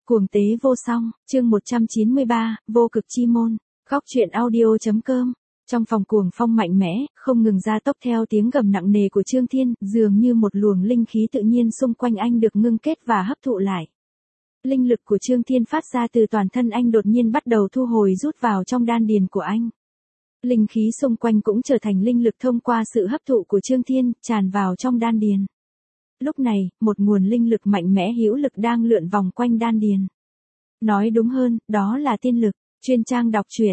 Cuồng tế vô song, chương 193, vô cực chi môn, góc truyện audio.com. Trong phòng cuồng phong mạnh mẽ, không ngừng ra tốc theo tiếng gầm nặng nề của Trương Thiên, dường như một luồng linh khí tự nhiên xung quanh anh được ngưng kết và hấp thụ lại. Linh lực của Trương Thiên phát ra từ toàn thân anh đột nhiên bắt đầu thu hồi rút vào trong đan điền của anh. Linh khí xung quanh cũng trở thành linh lực thông qua sự hấp thụ của Trương Thiên, tràn vào trong đan điền. Lúc này, một nguồn linh lực mạnh mẽ hữu lực đang lượn vòng quanh đan điền. Nói đúng hơn, đó là tiên lực. Chuyên trang đọc truyện,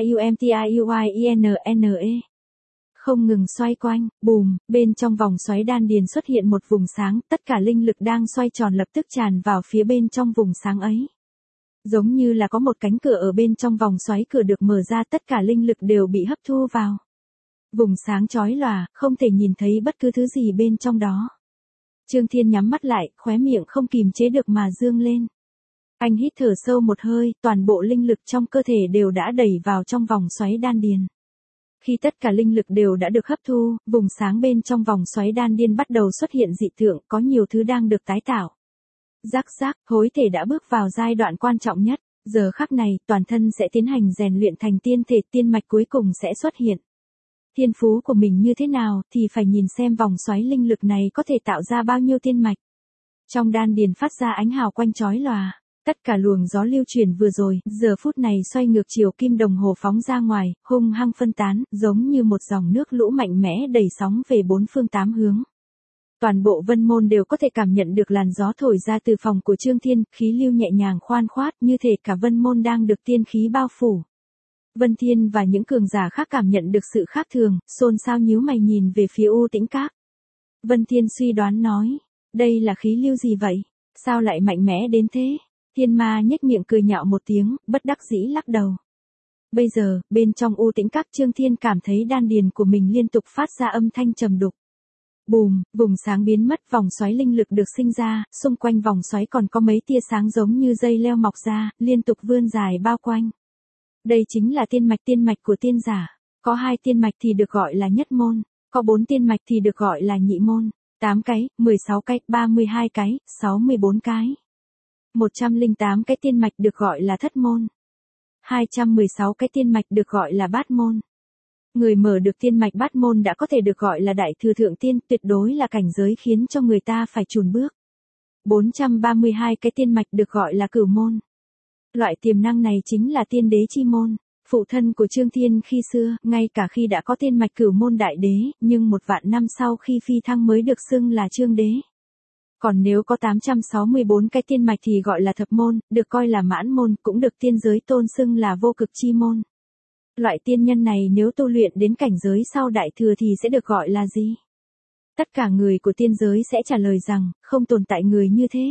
TIUMTIUIENNE. Không ngừng xoay quanh, bùm, bên trong vòng xoáy đan điền xuất hiện một vùng sáng, tất cả linh lực đang xoay tròn lập tức tràn vào phía bên trong vùng sáng ấy. Giống như là có một cánh cửa ở bên trong vòng xoáy, cửa được mở ra, tất cả linh lực đều bị hấp thu vào. Vùng sáng chói lòa, không thể nhìn thấy bất cứ thứ gì bên trong đó. Trương Thiên nhắm mắt lại, khóe miệng không kìm chế được mà dương lên. Anh hít thở sâu một hơi, toàn bộ linh lực trong cơ thể đều đã đẩy vào trong vòng xoáy đan điền. Khi tất cả linh lực đều đã được hấp thu, vùng sáng bên trong vòng xoáy đan điền bắt đầu xuất hiện dị tượng, có nhiều thứ đang được tái tạo. Rắc rắc, hối thể đã bước vào giai đoạn quan trọng nhất, giờ khắc này, toàn thân sẽ tiến hành rèn luyện thành tiên thể, tiên mạch cuối cùng sẽ xuất hiện. Thiên phú của mình như thế nào thì phải nhìn xem vòng xoáy linh lực này có thể tạo ra bao nhiêu tiên mạch. Trong đan điền phát ra ánh hào quanh chói lòa. Tất cả luồng gió lưu truyền vừa rồi, giờ phút này xoay ngược chiều kim đồng hồ phóng ra ngoài, hung hăng phân tán, giống như một dòng nước lũ mạnh mẽ đẩy sóng về bốn phương tám hướng. Toàn bộ Vân Môn đều có thể cảm nhận được làn gió thổi ra từ phòng của Trương Thiên, khí lưu nhẹ nhàng khoan khoát, như thể cả Vân Môn đang được tiên khí bao phủ. Vân Thiên và những cường giả khác cảm nhận được sự khác thường, xôn xao nhíu mày nhìn về phía U Tĩnh Các. Vân Thiên suy đoán nói, đây là khí lưu gì vậy? Sao lại mạnh mẽ đến thế? Thiên Ma nhếch miệng cười nhạo một tiếng, bất đắc dĩ lắc đầu. Bây giờ, bên trong U Tĩnh Các, Trương Thiên cảm thấy đan điền của mình liên tục phát ra âm thanh trầm đục. Bùm, vùng sáng biến mất, vòng xoáy linh lực được sinh ra, xung quanh vòng xoáy còn có mấy tia sáng giống như dây leo mọc ra, liên tục vươn dài bao quanh. Đây chính là tiên mạch của tiên giả. Có 2 tiên mạch thì được gọi là nhất môn, có 4 tiên mạch thì được gọi là nhị môn, 8 cái, 16 cái, 32 cái, 64 cái. 108 cái tiên mạch được gọi là thất môn. 216 cái tiên mạch được gọi là bát môn. Người mở được tiên mạch bát môn đã có thể được gọi là đại thừa thượng tiên, tuyệt đối là cảnh giới khiến cho người ta phải chùn bước. 432 cái tiên mạch được gọi là cửu môn. Loại tiềm năng này chính là tiên đế chi môn. Phụ thân của Trương Thiên khi xưa, ngay cả khi đã có tiên mạch cửu môn đại đế, nhưng 1 vạn năm sau khi phi thăng mới được xưng là Trương đế. Còn nếu có 864 cái tiên mạch thì gọi là thập môn, được coi là mãn môn, cũng được tiên giới tôn xưng là vô cực chi môn. Loại tiên nhân này nếu tu luyện đến cảnh giới sau đại thừa thì sẽ được gọi là gì? Tất cả người của tiên giới sẽ trả lời rằng, không tồn tại người như thế.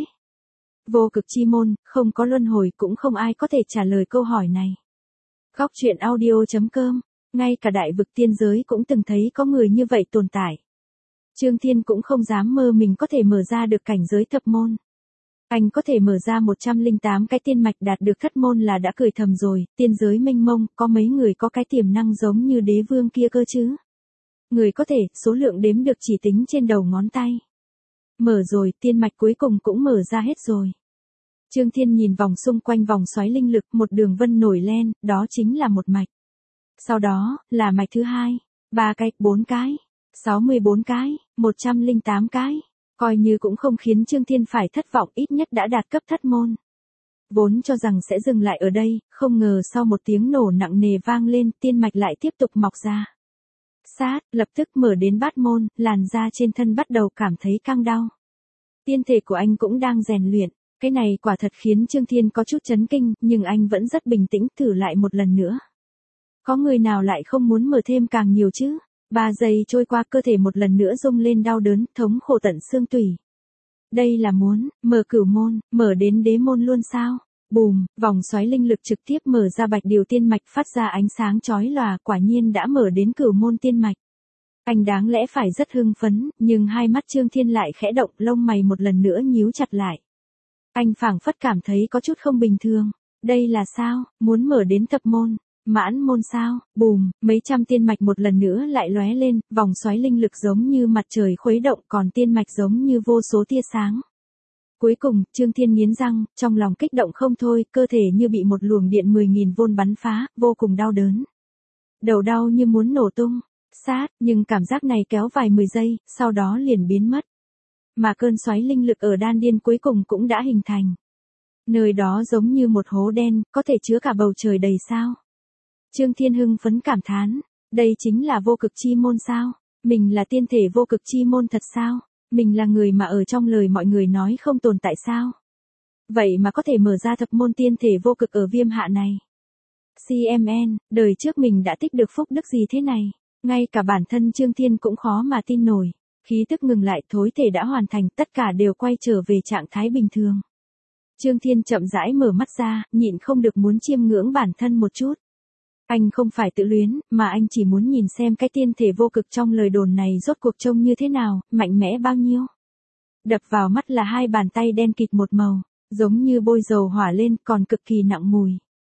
Vô cực chi môn, không có luân hồi, cũng không ai có thể trả lời câu hỏi này. Góc truyện audio.com, ngay cả đại vực tiên giới cũng từng thấy có người như vậy tồn tại. Trương Thiên cũng không dám mơ mình có thể mở ra được cảnh giới thập môn. Anh có thể mở ra 108 cái tiên mạch, đạt được thất môn là đã cười thầm rồi, tiên giới mênh mông, có mấy người có cái tiềm năng giống như đế vương kia cơ chứ. Người có thể, số lượng đếm được chỉ tính trên đầu ngón tay. Mở rồi, tiên mạch cuối cùng cũng mở ra hết rồi. Trương Thiên nhìn vòng xung quanh vòng xoáy linh lực, một đường vân nổi lên, đó chính là một mạch. Sau đó, là mạch thứ 2, 3 cái, 4 cái. 64 cái, 108 cái, coi như cũng không khiến Trương Thiên phải thất vọng, ít nhất đã đạt cấp thất môn. Vốn cho rằng sẽ dừng lại ở đây, không ngờ sau một tiếng nổ nặng nề vang lên, tiên mạch lại tiếp tục mọc ra. Sát, lập tức mở đến bát môn, làn da trên thân bắt đầu cảm thấy căng đau. Tiên thể của anh cũng đang rèn luyện, cái này quả thật khiến Trương Thiên có chút chấn kinh, nhưng anh vẫn rất bình tĩnh, thử lại một lần nữa. Có người nào lại không muốn mở thêm càng nhiều chứ? 3 giây trôi qua, cơ thể một lần nữa rung lên đau đớn, thống khổ tận xương tủy. Đây là muốn mở cửu môn, mở đến đế môn luôn sao? Bùm, vòng xoáy linh lực trực tiếp mở ra bạch điều tiên mạch, phát ra ánh sáng chói lòa, quả nhiên đã mở đến cửu môn tiên mạch. Anh đáng lẽ phải rất hưng phấn, nhưng hai mắt Trương Thiên lại khẽ động, lông mày một lần nữa nhíu chặt lại. Anh phảng phất cảm thấy có chút không bình thường. Đây là sao? Muốn mở đến thập môn? Mãn môn sao? Bùm, mấy trăm tiên mạch một lần nữa lại lóe lên, vòng xoáy linh lực giống như mặt trời khuấy động, còn tiên mạch giống như vô số tia sáng. Cuối cùng, Trương Thiên nghiến răng, trong lòng kích động không thôi, cơ thể như bị một luồng điện 10.000V bắn phá, vô cùng đau đớn. Đầu đau như muốn nổ tung, sát, nhưng cảm giác này kéo vài 10 giây, sau đó liền biến mất. Mà cơn xoáy linh lực ở đan điền cuối cùng cũng đã hình thành. Nơi đó giống như một hố đen, có thể chứa cả bầu trời đầy sao. Trương Thiên hưng phấn cảm thán, đây chính là vô cực chi môn sao? Mình là tiên thể vô cực chi môn thật sao? Mình là người mà ở trong lời mọi người nói không tồn tại sao? Vậy mà có thể mở ra thập môn tiên thể vô cực ở Viêm Hạ này. CMN, đời trước mình đã tích được phúc đức gì thế này? Ngay cả bản thân Trương Thiên cũng khó mà tin nổi. Khí tức ngừng lại, thối thể đã hoàn thành, tất cả đều quay trở về trạng thái bình thường. Trương Thiên chậm rãi mở mắt ra, nhịn không được muốn chiêm ngưỡng bản thân một chút. Anh không phải tự luyến, mà anh chỉ muốn nhìn xem cái tiên thể vô cực trong lời đồn này rốt cuộc trông như thế nào, mạnh mẽ bao nhiêu. Đập vào mắt là hai bàn tay đen kịt một màu, giống như bôi dầu hỏa lên, còn cực kỳ nặng mùi.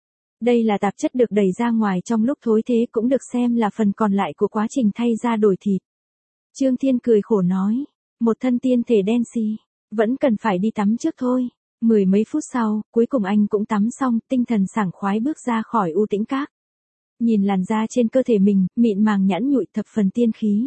Đây là tạp chất được đẩy ra ngoài trong lúc thối thế, cũng được xem là phần còn lại của quá trình thay da đổi thịt. Trương Thiên cười khổ nói, một thân tiên thể đen xì, vẫn cần phải đi tắm trước thôi. 10 mấy phút sau, cuối cùng anh cũng tắm xong, tinh thần sảng khoái bước ra khỏi U Tĩnh Các. Nhìn làn da trên cơ thể mình, mịn màng nhẵn nhụi thập phần tiên khí.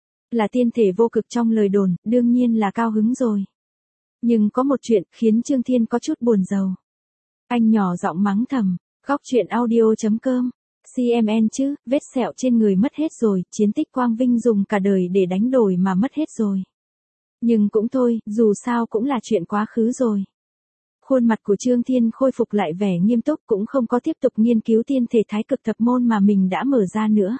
Là tiên thể vô cực trong lời đồn, đương nhiên là cao hứng rồi. Nhưng có một chuyện khiến Trương Thiên có chút buồn rầu. Anh nhỏ giọng mắng thầm, góc chuyện audio.com, CMN chứ, vết sẹo trên người mất hết rồi, chiến tích quang vinh dùng cả đời để đánh đổi mà mất hết rồi. Nhưng cũng thôi, dù sao cũng là chuyện quá khứ rồi. Khuôn mặt của Trương Thiên khôi phục lại vẻ nghiêm túc, cũng không có tiếp tục nghiên cứu tiên thể thái cực thập môn mà mình đã mở ra nữa.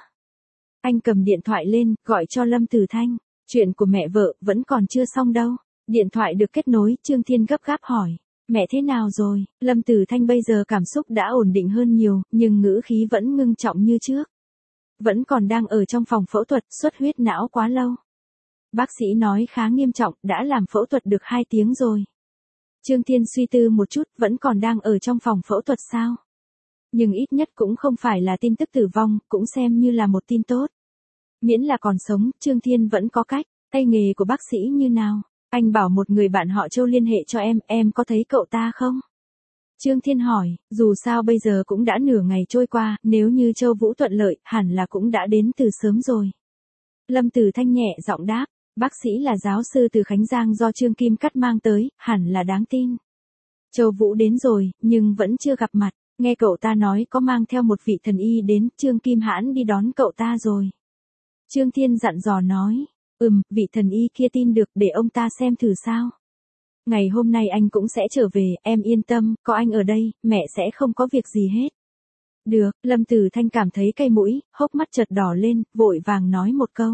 Anh cầm điện thoại lên, gọi cho Lâm Tử Thanh. Chuyện của mẹ vợ vẫn còn chưa xong đâu. Điện thoại được kết nối, Trương Thiên gấp gáp hỏi. Mẹ thế nào rồi? Lâm Tử Thanh bây giờ cảm xúc đã ổn định hơn nhiều, nhưng ngữ khí vẫn ngưng trọng như trước. Vẫn còn đang ở trong phòng phẫu thuật, xuất huyết não quá lâu. Bác sĩ nói khá nghiêm trọng, đã làm phẫu thuật được 2 tiếng rồi. Trương Thiên suy tư một chút, vẫn còn đang ở trong phòng phẫu thuật sao? Nhưng ít nhất cũng không phải là tin tức tử vong, cũng xem như là một tin tốt. Miễn là còn sống, Trương Thiên vẫn có cách. Tay nghề của bác sĩ như nào? Anh bảo một người bạn họ Châu liên hệ cho em có thấy cậu ta không? Trương Thiên hỏi, dù sao bây giờ cũng đã nửa ngày trôi qua, nếu như Châu Vũ thuận lợi, hẳn là cũng đã đến từ sớm rồi. Lâm Tử Thanh nhẹ giọng đáp, bác sĩ là giáo sư từ Khánh Giang do Trương Kim Cắt mang tới, hẳn là đáng tin. Châu Vũ đến rồi, nhưng vẫn chưa gặp mặt, nghe cậu ta nói có mang theo một vị thần y đến, Trương Kim hãn đi đón cậu ta rồi. Trương Thiên dặn dò nói, vị thần y kia tin được, để ông ta xem thử sao. Ngày hôm nay anh cũng sẽ trở về, em yên tâm, có anh ở đây, mẹ sẽ không có việc gì hết. Được, Lâm Tử Thanh cảm thấy cay mũi, hốc mắt chợt đỏ lên, vội vàng nói một câu.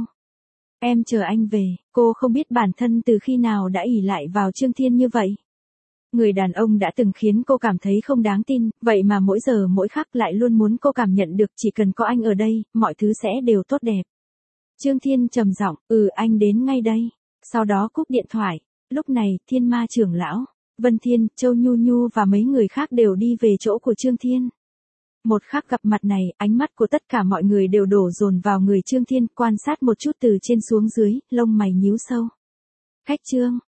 Em chờ anh về, cô không biết bản thân từ khi nào đã ỷ lại vào Trương Thiên như vậy. Người đàn ông đã từng khiến cô cảm thấy không đáng tin, vậy mà mỗi giờ mỗi khắc lại luôn muốn cô cảm nhận được chỉ cần có anh ở đây, mọi thứ sẽ đều tốt đẹp. Trương Thiên trầm giọng, anh đến ngay đây. Sau đó cúp điện thoại. Lúc này, Thiên Ma trưởng lão, Vân Thiên, Châu Nhu Nhu và mấy người khác đều đi về chỗ của Trương Thiên. Một khắc gặp mặt này, ánh mắt của tất cả mọi người đều đổ dồn vào người Trương Thiên, quan sát một chút từ trên xuống dưới, lông mày nhíu sâu. Khách Trương,